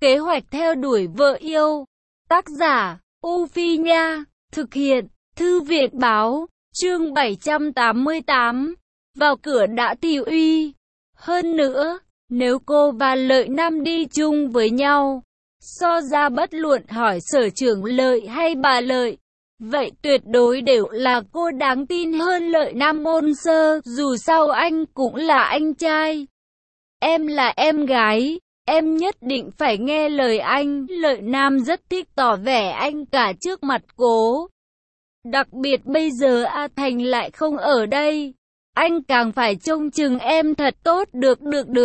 Kế hoạch theo đuổi vợ yêu. Tác giả, U Phi Nha. Thực hiện, Thư viện Báo. Chương 788. Vào cửa đã thị uy. Hơn nữa, nếu cô và Lợi Nam đi chung với nhau, so ra bất luận hỏi sở trưởng Lợi hay bà Lợi, vậy tuyệt đối đều là cô đáng tin hơn Lợi Nam Môn Sơ, dù sao anh cũng là anh trai. Em là em gái, em nhất định phải nghe lời anh. Lợi Nam rất thích tỏ vẻ anh cả trước mặt cô. Đặc biệt bây giờ A Thành lại không ở đây, anh càng phải trông chừng em thật tốt. Được.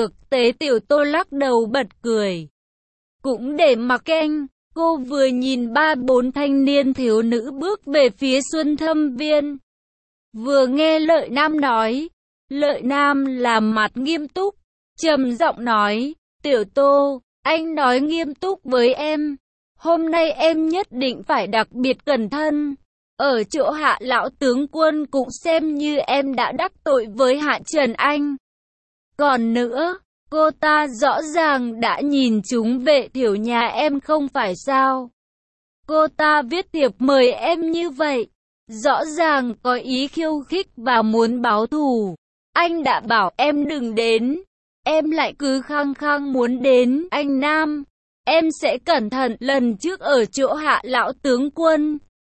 Tế Tiểu Tô lắc đầu bật cười. Cũng để mặc anh. Cô vừa nhìn 3-4 thanh niên thiếu nữ bước về phía Xuân Thâm Viên, vừa nghe Lợi Nam nói. Lợi Nam làm mặt nghiêm túc, trầm giọng nói, Tiểu Tô, anh nói nghiêm túc với em. Hôm nay em nhất định phải đặc biệt cẩn thận. Ở chỗ Hạ lão tướng quân cũng xem như em đã đắc tội với Hạ Trần Anh. Còn nữa, cô ta rõ ràng đã nhìn chúng Vệ Thiểu nhà em không phải sao? Cô ta viết thiệp mời em như vậy, rõ ràng có ý khiêu khích và muốn báo thù. Anh đã bảo em đừng đến, em lại cứ khăng khăng muốn đến. Anh Nam, em sẽ cẩn thận. Lần trước ở chỗ Hạ lão tướng quân,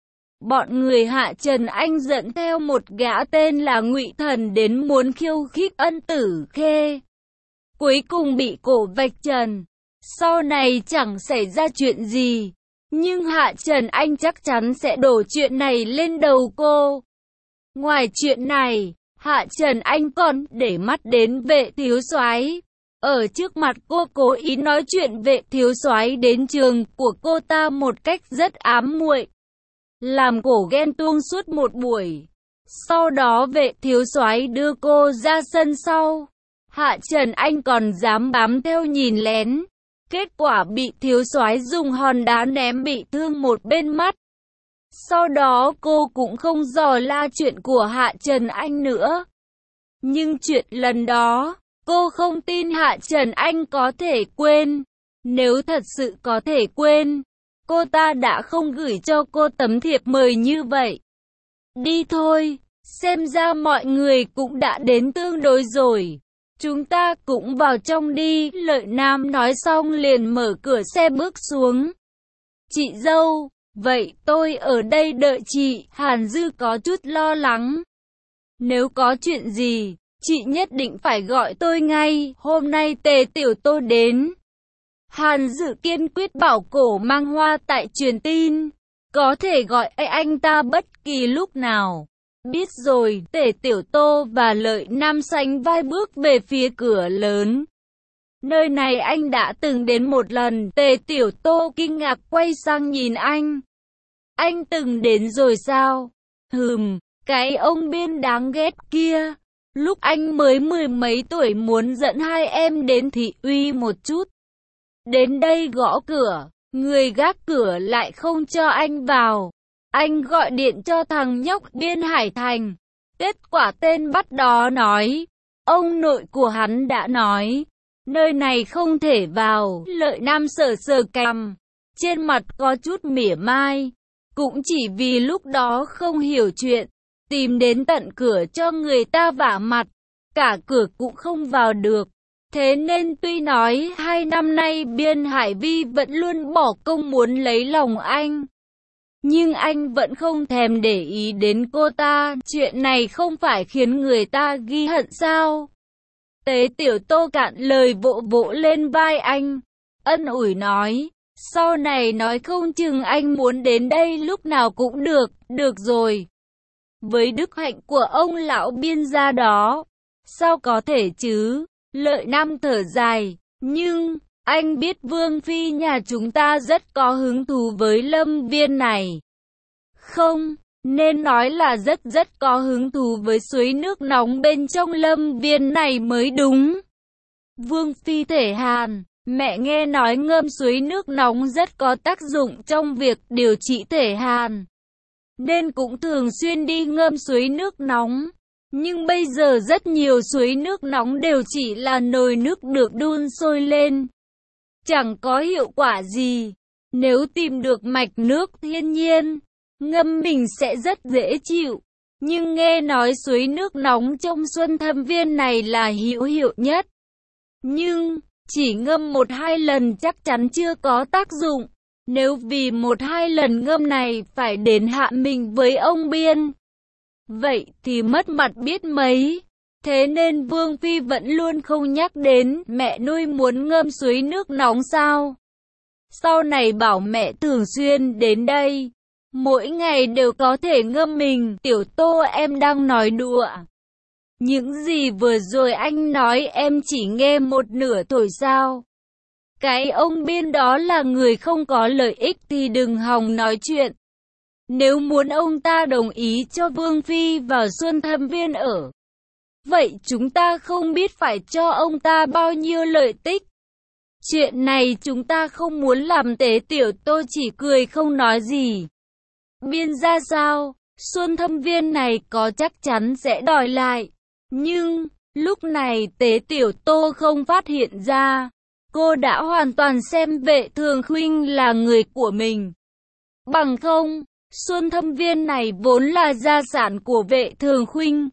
bọn người Hạ Trần Anh dẫn theo một gã tên là Ngụy Thần đến muốn khiêu khích Ân Tử Khê, cuối cùng bị cổ vạch trần. Sau này chẳng xảy ra chuyện gì, nhưng Hạ Trần Anh chắc chắn sẽ đổ chuyện này lên đầu cô. Ngoài chuyện này, Hạ Trần Anh còn để mắt đến Vệ thiếu soái. Ở trước mặt cô cố ý nói chuyện Vệ thiếu soái đến trường của cô ta một cách rất ám muội, làm cổ ghen tuông suốt một buổi. Sau đó Vệ thiếu soái đưa cô ra sân sau. Hạ Trần Anh còn dám bám theo nhìn lén. Kết quả bị thiếu soái dùng hòn đá ném bị thương một bên mắt. Sau đó cô cũng không dò la chuyện của Hạ Trần Anh nữa. Nhưng chuyện lần đó, cô không tin Hạ Trần Anh có thể quên. Nếu thật sự có thể quên, cô ta đã không gửi cho cô tấm thiệp mời như vậy. Đi thôi, xem ra mọi người cũng đã đến tương đối rồi. Chúng ta cũng vào trong đi. Lợi Nam nói xong liền mở cửa xe bước xuống. Chị dâu, vậy tôi ở đây đợi chị. Hàn Dư có chút lo lắng. Nếu có chuyện gì, chị nhất định phải gọi tôi ngay. Hôm nay Tề Tiểu Tô đến. Hàn Dư kiên quyết bảo cổ mang hoa tại truyền tin, có thể gọi anh ta bất kỳ lúc nào. Biết rồi. Tề Tiểu Tô và Lợi Nam sánh vai bước về phía cửa lớn. Nơi này anh đã từng đến một lần. Tề Tiểu Tô kinh ngạc quay sang nhìn anh. Anh từng đến rồi sao? Cái ông Biên đáng ghét kia. Lúc anh mới 10 mấy tuổi muốn dẫn hai em đến thị uy một chút. Đến đây gõ cửa, người gác cửa lại không cho anh vào. Anh gọi điện cho thằng nhóc Biên Hải Thành. Kết quả tên bắt đó nói, ông nội của hắn đã nói, nơi này không thể vào. Lợi Nam sờ sờ cằm, trên mặt có chút mỉa mai. Cũng chỉ vì lúc đó không hiểu chuyện, tìm đến tận cửa cho người ta vả mặt, cả cửa cũng không vào được. Thế nên tuy nói 2 năm nay Biên Hải Vi vẫn luôn bỏ công muốn lấy lòng anh, nhưng anh vẫn không thèm để ý đến cô ta. Chuyện này không phải khiến người ta ghi hận sao? Tế Tiểu Tô cạn lời vỗ vỗ lên vai anh, ân ủi nói, sau này nói không chừng anh muốn đến đây lúc nào cũng được. Được rồi. Với đức hạnh của ông lão Biên gia đó, sao có thể chứ? Lợi Nam thở dài, nhưng anh biết Vương Phi nhà chúng ta rất có hứng thú với Lâm Viên này. Không, nên nói là rất có hứng thú với suối nước nóng bên trong Lâm Viên này mới đúng. Vương Phi thể hàn, mẹ nghe nói ngâm suối nước nóng rất có tác dụng trong việc điều trị thể hàn, nên cũng thường xuyên đi ngâm suối nước nóng. Nhưng bây giờ rất nhiều suối nước nóng đều chỉ là nồi nước được đun sôi lên, chẳng có hiệu quả gì. Nếu tìm được mạch nước thiên nhiên, ngâm mình sẽ rất dễ chịu. Nhưng nghe nói suối nước nóng trong Xuân Thâm Viên này là hữu hiệu nhất. Nhưng, chỉ ngâm 1-2 lần chắc chắn chưa có tác dụng. Nếu vì 1-2 lần ngâm này phải đến hạ mình với ông Biên, vậy thì mất mặt biết mấy. Thế nên Vương Phi vẫn luôn không nhắc đến mẹ nuôi muốn ngâm suối nước nóng sao. Sau này bảo mẹ thường xuyên đến đây, mỗi ngày đều có thể ngâm mình. Tiểu Tô, em đang nói đùa. Những gì vừa rồi anh nói em chỉ nghe một nửa thôi sao. Cái ông Biên đó là người không có lợi ích thì đừng hòng nói chuyện. Nếu muốn ông ta đồng ý cho Vương Phi vào Xuân Thâm Viên ở, vậy chúng ta không biết phải cho ông ta bao nhiêu lợi ích. Chuyện này chúng ta không muốn làm tế. Tiểu Tô chỉ cười không nói gì. Biên ra sao? Xuân Thâm Viên này có chắc chắn sẽ đòi lại. Nhưng, lúc này Tế Tiểu Tô không phát hiện ra. Cô đã hoàn toàn xem Vệ Thường Khuynh là người của mình. Bằng không, Xuân Thâm Viên này vốn là gia sản của Vệ Thường Khuynh.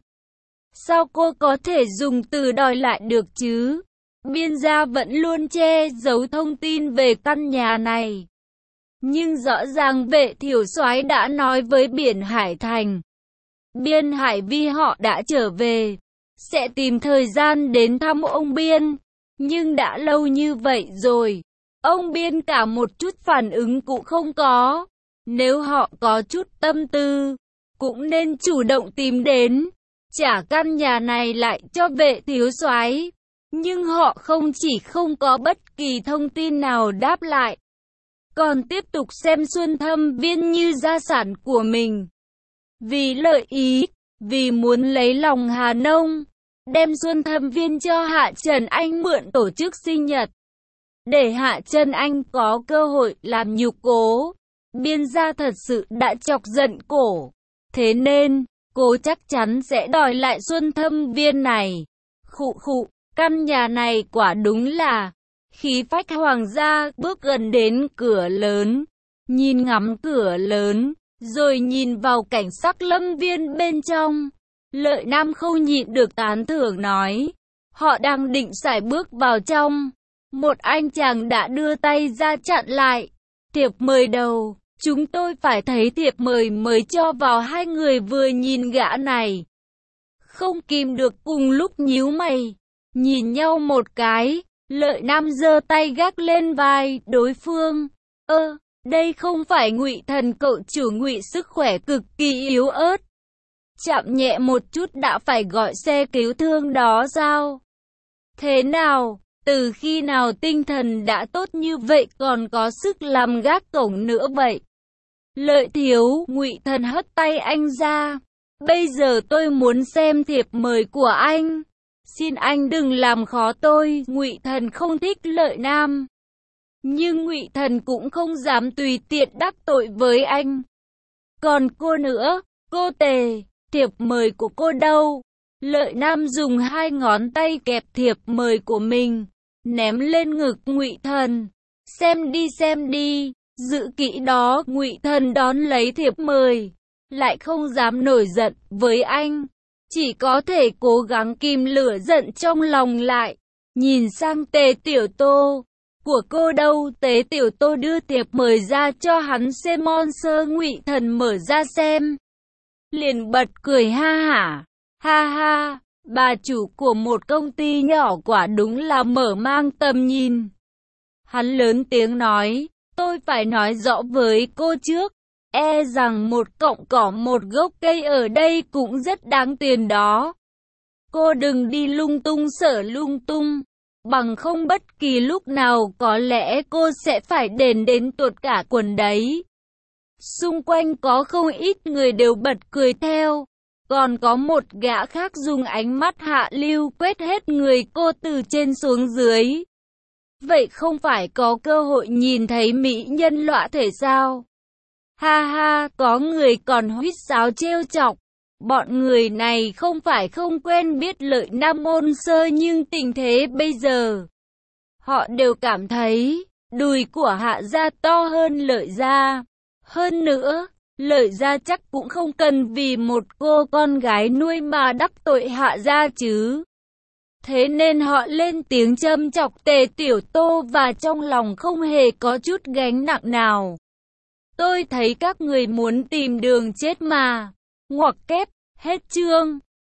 Sao cô có thể dùng từ đòi lại được chứ? Biên gia vẫn luôn che giấu thông tin về căn nhà này. Nhưng rõ ràng Vệ Thiểu Soái đã nói với Biển Hải Thành. Biên Hải Vi họ đã trở về, sẽ tìm thời gian đến thăm ông Biên. Nhưng đã lâu như vậy rồi, ông Biên cả một chút phản ứng cũng không có. Nếu họ có chút tâm tư, cũng nên chủ động tìm đến, trả căn nhà này lại cho Vệ Thiếu Soái. Nhưng họ không chỉ không có bất kỳ thông tin nào đáp lại, còn tiếp tục xem Xuân Thâm Viên như gia sản của mình. Vì lợi ý, vì muốn lấy lòng Hà Nông, đem Xuân Thâm Viên cho Hạ Trần Anh mượn tổ chức sinh nhật, để Hạ Trần Anh có cơ hội làm nhục cố. Biên gia thật sự đã chọc giận cổ, thế nên cô chắc chắn sẽ đòi lại Xuân Thâm Viên này. Khụ khụ, căn nhà này quả đúng là khí phách hoàng gia. Bước gần đến cửa lớn, nhìn ngắm cửa lớn, rồi nhìn vào cảnh sắc lâm viên bên trong, Lợi Nam không nhịn được tán thưởng nói. Họ đang định sải bước vào trong, một anh chàng đã đưa tay ra chặn lại. Thiệp mời đầu, chúng tôi phải thấy thiệp mời mới cho vào. Hai người vừa nhìn gã này, không kìm được cùng lúc nhíu mày, nhìn nhau một cái. Lợi Nam giơ tay gác lên vai đối phương. Đây không phải Ngụy Thần cậu chủ Ngụy, sức khỏe cực kỳ yếu ớt, chạm nhẹ một chút đã phải gọi xe cứu thương đó sao? Thế nào, từ khi nào tinh thần đã tốt như vậy còn có sức làm gác cổng nữa vậy? Lợi thiếu, Ngụy Thần hất tay anh ra. Bây giờ tôi muốn xem thiệp mời của anh. Xin anh đừng làm khó tôi. Ngụy Thần không thích Lợi Nam, nhưng Ngụy Thần cũng không dám tùy tiện đắc tội với anh. Còn cô nữa, cô Tề, thiệp mời của cô đâu? Lợi Nam dùng hai ngón tay kẹp thiệp mời của mình, ném lên ngực Ngụy Thần. Xem đi, giữ kỹ đó. Ngụy Thần đón lấy thiệp mời, lại không dám nổi giận với anh, chỉ có thể cố gắng kìm lửa giận trong lòng lại. Nhìn sang Tề Tiểu Tô, của cô đâu? Tế Tiểu Tô đưa thiệp mời ra cho hắn xem. Ngụy Thần mở ra xem, liền bật cười ha hả. Ha ha, bà chủ của một công ty nhỏ quả đúng là mở mang tầm nhìn. Hắn lớn tiếng nói, tôi phải nói rõ với cô trước, e rằng một cọng cỏ một gốc cây ở đây cũng rất đáng tiền đó. Cô đừng đi lung tung sở lung tung, bằng không bất kỳ lúc nào có lẽ cô sẽ phải đền đến tuột cả quần đấy. Xung quanh có không ít người đều bật cười theo. Còn có một gã khác dùng ánh mắt hạ lưu quét hết người cô từ trên xuống dưới. Vậy không phải có cơ hội nhìn thấy mỹ nhân lõa thể sao? Ha ha, có người còn huýt sáo trêu chọc. Bọn người này không phải không quen biết Lợi Nam Môn Sơ, nhưng tình thế bây giờ, Họ đều cảm thấy đùi của Hạ gia to hơn Lợi gia. Hơn nữa, Lợi gia chắc cũng không cần vì một cô con gái nuôi mà đắc tội Hạ gia chứ. Thế nên họ lên tiếng châm chọc Tề Tiểu Tô và trong lòng không hề có chút gánh nặng nào. Tôi thấy các người muốn tìm đường chết mà. Ngoặc kép, hết chương.